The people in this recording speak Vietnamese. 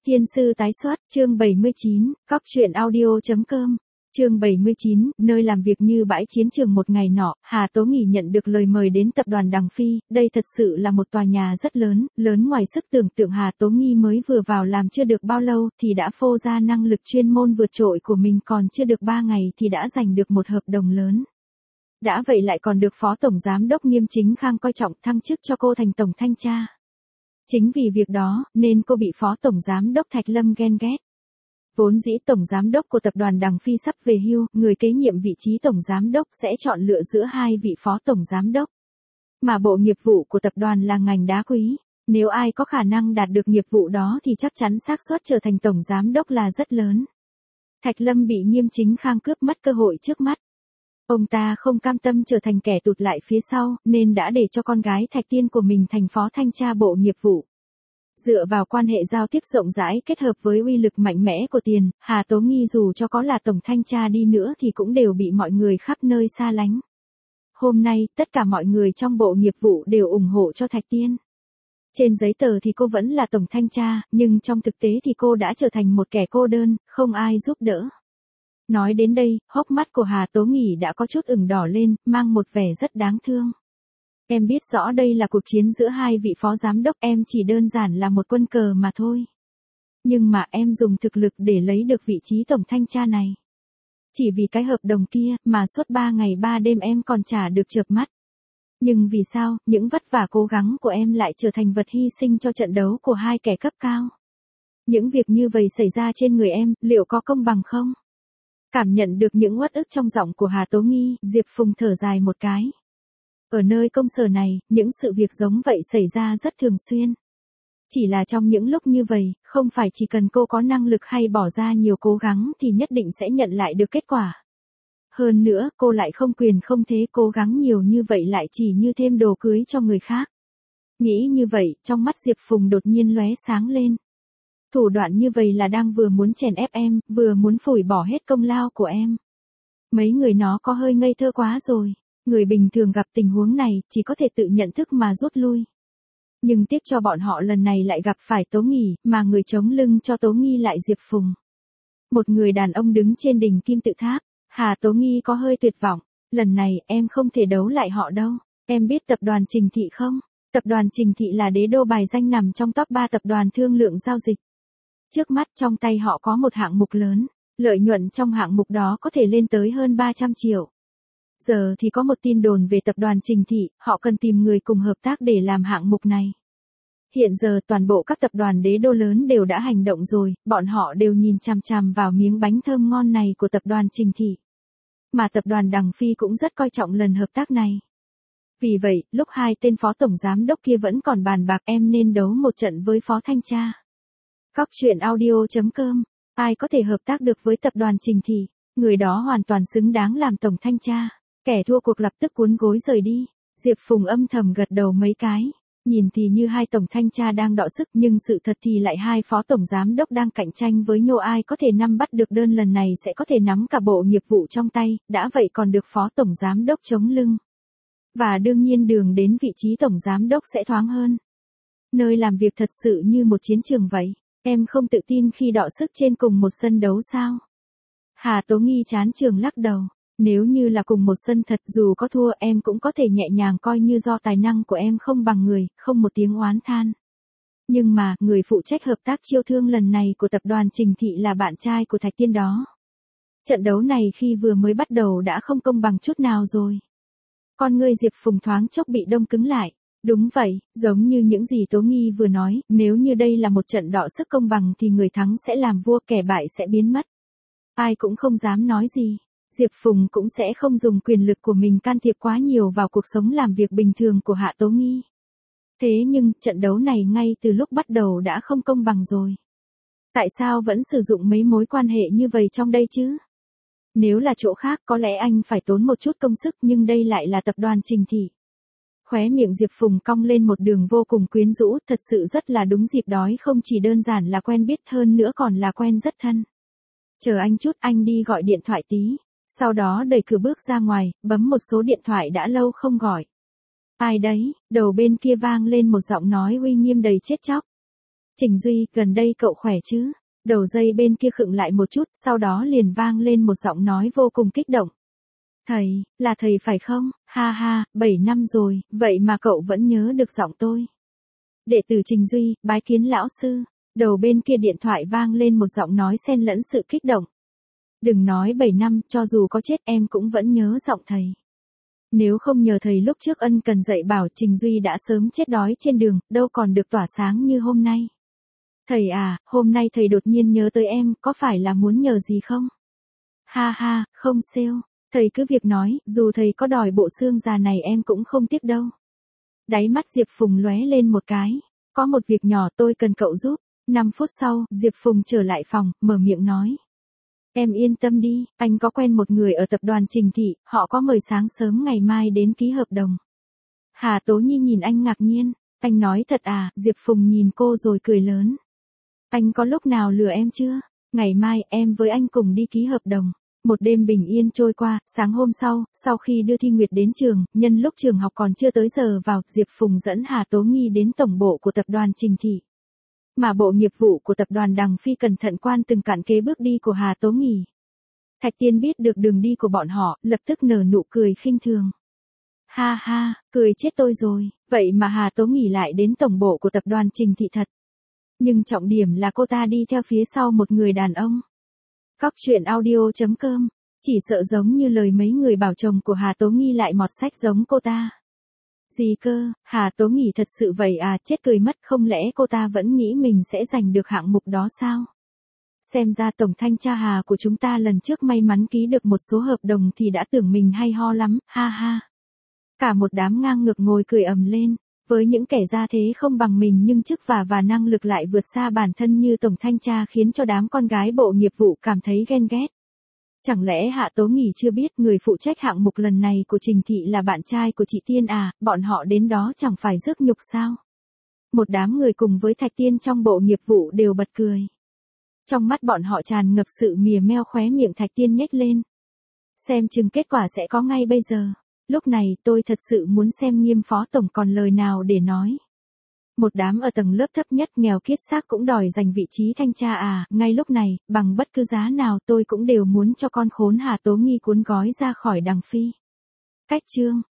Thiên sư tái xuất, chương 79, cóc truyện audio.com. Chương 79, nơi làm việc như bãi chiến trường một ngày nọ, Hà Tố Nghỉ nhận được lời mời đến tập đoàn Đằng Phi, đây thật sự là một tòa nhà rất lớn, lớn ngoài sức tưởng tượng. Hà Tố Nghi mới vừa vào làm chưa được bao lâu thì đã phô ra năng lực chuyên môn vượt trội của mình, còn chưa được 3 ngày thì đã giành được một hợp đồng lớn. Đã vậy lại còn được Phó Tổng Giám đốc Nghiêm Chính Khang coi trọng thăng chức cho cô thành Tổng Thanh tra. Chính vì việc đó, nên cô bị Phó Tổng Giám đốc Thạch Lâm ghen ghét. Vốn dĩ Tổng Giám đốc của tập đoàn Đằng Phi sắp về hưu, người kế nhiệm vị trí Tổng Giám đốc sẽ chọn lựa giữa hai vị Phó Tổng Giám đốc. Mà bộ nghiệp vụ của tập đoàn là ngành đá quý. Nếu ai có khả năng đạt được nghiệp vụ đó thì chắc chắn xác suất trở thành Tổng Giám đốc là rất lớn. Thạch Lâm bị Nghiêm Chính Khang cướp mất cơ hội trước mắt. Ông ta không cam tâm trở thành kẻ tụt lại phía sau, nên đã để cho con gái Thạch Tiên của mình thành Phó Thanh tra Bộ Nghiệp vụ. Dựa vào quan hệ giao tiếp rộng rãi kết hợp với uy lực mạnh mẽ của tiền, Hà Tố Nghi dù cho có là Tổng Thanh tra đi nữa thì cũng đều bị mọi người khắp nơi xa lánh. Hôm nay, tất cả mọi người trong Bộ Nghiệp vụ đều ủng hộ cho Thạch Tiên. Trên giấy tờ thì cô vẫn là Tổng Thanh tra, nhưng trong thực tế thì cô đã trở thành một kẻ cô đơn, không ai giúp đỡ. Nói đến đây, hốc mắt của Hà Tố Nghỉ đã có chút ửng đỏ lên, mang một vẻ rất đáng thương. Em biết rõ đây là cuộc chiến giữa hai vị phó giám đốc, em chỉ đơn giản là một quân cờ mà thôi. Nhưng mà em dùng thực lực để lấy được vị trí Tổng Thanh tra này. Chỉ vì cái hợp đồng kia mà suốt 3 ngày 3 đêm em còn chả được chợp mắt. Nhưng vì sao, những vất vả cố gắng của em lại trở thành vật hy sinh cho trận đấu của hai kẻ cấp cao? Những việc như vậy xảy ra trên người em, liệu có công bằng không? Cảm nhận được những uất ức trong giọng của Hà Tố Nghi, Diệp Phùng thở dài một cái. Ở nơi công sở này, những sự việc giống vậy xảy ra rất thường xuyên. Chỉ là trong những lúc như vậy, không phải chỉ cần cô có năng lực hay bỏ ra nhiều cố gắng thì nhất định sẽ nhận lại được kết quả. Hơn nữa, cô lại không quyền không thế, cố gắng nhiều như vậy lại chỉ như thêm đồ cưới cho người khác. Nghĩ như vậy, trong mắt Diệp Phùng đột nhiên lóe sáng lên. Thủ đoạn như vậy là đang vừa muốn chèn ép em, vừa muốn phủi bỏ hết công lao của em. Mấy người nó có hơi ngây thơ quá rồi. Người bình thường gặp tình huống này, chỉ có thể tự nhận thức mà rút lui. Nhưng tiếc cho bọn họ lần này lại gặp phải Tố Nghỉ, mà người chống lưng cho Tố Nghi lại Diệp Phùng. Một người đàn ông đứng trên đỉnh kim tự tháp, Hà Tố Nghi có hơi tuyệt vọng. Lần này, em không thể đấu lại họ đâu. Em biết tập đoàn Trình Thị không? Tập đoàn Trình Thị là đế đô bài danh nằm trong top 3 tập đoàn thương lượng giao dịch. Trước mắt trong tay họ có một hạng mục lớn, lợi nhuận trong hạng mục đó có thể lên tới hơn 300 triệu. Giờ thì có một tin đồn về tập đoàn Trình Thị, họ cần tìm người cùng hợp tác để làm hạng mục này. Hiện giờ toàn bộ các tập đoàn đế đô lớn đều đã hành động rồi, bọn họ đều nhìn chằm chằm vào miếng bánh thơm ngon này của tập đoàn Trình Thị. Mà tập đoàn Đằng Phi cũng rất coi trọng lần hợp tác này. Vì vậy, lúc hai tên phó tổng giám đốc kia vẫn còn bàn bạc em nên đấu một trận với phó thanh tra. Cóc truyện audio.com, ai có thể hợp tác được với tập đoàn Trình Thị, người đó hoàn toàn xứng đáng làm tổng thanh tra. Kẻ thua cuộc lập tức cuốn gối rời đi. Diệp Phùng âm thầm gật đầu mấy cái. Nhìn thì như hai tổng thanh tra đang đọ sức, nhưng sự thật thì lại hai phó tổng giám đốc đang cạnh tranh với nhau, ai có thể nắm bắt được đơn lần này sẽ có thể nắm cả bộ nghiệp vụ trong tay, đã vậy còn được phó tổng giám đốc chống lưng. Và đương nhiên đường đến vị trí tổng giám đốc sẽ thoáng hơn. Nơi làm việc thật sự như một chiến trường vậy. Em không tự tin khi đọ sức trên cùng một sân đấu sao? Hà Tố Nghi chán trường lắc đầu. Nếu như là cùng một sân thật, dù có thua em cũng có thể nhẹ nhàng coi như do tài năng của em không bằng người, không một tiếng oán than. Nhưng mà, người phụ trách hợp tác chiêu thương lần này của tập đoàn Trình Thị là bạn trai của Thạch Tiên đó. Trận đấu này khi vừa mới bắt đầu đã không công bằng chút nào rồi. Con ngươi Diệp Phùng thoáng chốc bị đông cứng lại. Đúng vậy, giống như những gì Tố Nghi vừa nói, nếu như đây là một trận đọ sức công bằng thì người thắng sẽ làm vua, kẻ bại sẽ biến mất. Ai cũng không dám nói gì. Diệp Phùng cũng sẽ không dùng quyền lực của mình can thiệp quá nhiều vào cuộc sống làm việc bình thường của Hạ Tố Nghi. Thế nhưng, trận đấu này ngay từ lúc bắt đầu đã không công bằng rồi. Tại sao vẫn sử dụng mấy mối quan hệ như vậy trong đây chứ? Nếu là chỗ khác có lẽ anh phải tốn một chút công sức, nhưng đây lại là tập đoàn Trình Thị. Khóe miệng Diệp Phùng cong lên một đường vô cùng quyến rũ, thật sự rất là đúng dịp đói, không chỉ đơn giản là quen biết, hơn nữa còn là quen rất thân. Chờ anh chút, anh đi gọi điện thoại tí. Sau đó đẩy cửa bước ra ngoài, bấm một số điện thoại đã lâu không gọi. Ai đấy? Đầu bên kia vang lên một giọng nói uy nghiêm đầy chết chóc. Trình Duy, gần đây cậu khỏe chứ? Đầu dây bên kia khựng lại một chút, sau đó liền vang lên một giọng nói vô cùng kích động. Thầy, là thầy phải không? Ha ha, 7 năm rồi, vậy mà cậu vẫn nhớ được giọng tôi. Đệ tử Trình Duy, bái kiến lão sư. Đầu bên kia điện thoại vang lên một giọng nói xen lẫn sự kích động. Đừng nói 7 năm, cho dù có chết em cũng vẫn nhớ giọng thầy. Nếu không nhờ thầy lúc trước ân cần dạy bảo, Trình Duy đã sớm chết đói trên đường, đâu còn được tỏa sáng như hôm nay. Thầy à, hôm nay thầy đột nhiên nhớ tới em, có phải là muốn nhờ gì không? Ha ha, không sao, thầy cứ việc nói, dù thầy có đòi bộ xương già này em cũng không tiếc đâu. Đáy mắt Diệp Phùng lóe lên một cái. Có một việc nhỏ tôi cần cậu giúp. 5 phút sau, Diệp Phùng trở lại phòng, mở miệng nói. Em yên tâm đi, anh có quen một người ở tập đoàn Trình Thị, họ có mời sáng sớm ngày mai đến ký hợp đồng. Hà Tố Nhi nhìn anh ngạc nhiên. Anh nói thật à? Diệp Phùng nhìn cô rồi cười lớn. Anh có lúc nào lừa em chưa? Ngày mai em với anh cùng đi ký hợp đồng. Một đêm bình yên trôi qua, sáng hôm sau khi đưa Thi Nguyệt đến trường, nhân lúc trường học còn chưa tới giờ vào, Diệp Phùng dẫn Hà Tố Nghi đến tổng bộ của tập đoàn Trình Thị. Mà bộ nghiệp vụ của tập đoàn Đằng Phi cẩn thận quan từng cặn kế bước đi của Hà Tố Nghi. Thạch Tiên biết được đường đi của bọn họ, lập tức nở nụ cười khinh thường. Ha ha, cười chết tôi rồi, vậy mà Hà Tố Nghi lại đến tổng bộ của tập đoàn Trình Thị thật. Nhưng trọng điểm là cô ta đi theo phía sau một người đàn ông. Cóc truyện audio.com, chỉ sợ giống như lời mấy người bảo chồng của Hà Tố Nghi lại mọt sách giống cô ta. Gì cơ, Hà Tố Nghi thật sự vậy à? Chết cười mất, không lẽ cô ta vẫn nghĩ mình sẽ giành được hạng mục đó sao? Xem ra tổng thanh tra Hà của chúng ta lần trước may mắn ký được một số hợp đồng thì đã tưởng mình hay ho lắm, ha ha. Cả một đám ngang ngược ngồi cười ầm lên. Với những kẻ gia thế không bằng mình nhưng chức và năng lực lại vượt xa bản thân như tổng thanh tra khiến cho đám con gái bộ nghiệp vụ cảm thấy ghen ghét. Chẳng lẽ Hạ Tố Nghi chưa biết người phụ trách hạng mục lần này của Trình Thị là bạn trai của chị Tiên à? Bọn họ đến đó chẳng phải rước nhục sao? Một đám người cùng với Thạch Tiên trong bộ nghiệp vụ đều bật cười. Trong mắt bọn họ tràn ngập sự mỉa meo, khóe miệng Thạch Tiên nhếch lên. Xem chừng kết quả sẽ có ngay bây giờ. Lúc này tôi thật sự muốn xem Nghiêm phó tổng còn lời nào để nói. Một đám ở tầng lớp thấp nhất nghèo kiết xác cũng đòi giành vị trí thanh tra à? Ngay lúc này, bằng bất cứ giá nào tôi cũng đều muốn cho con khốn Hà Tố Nghi cuốn gói ra khỏi Đằng Phi. Cách chương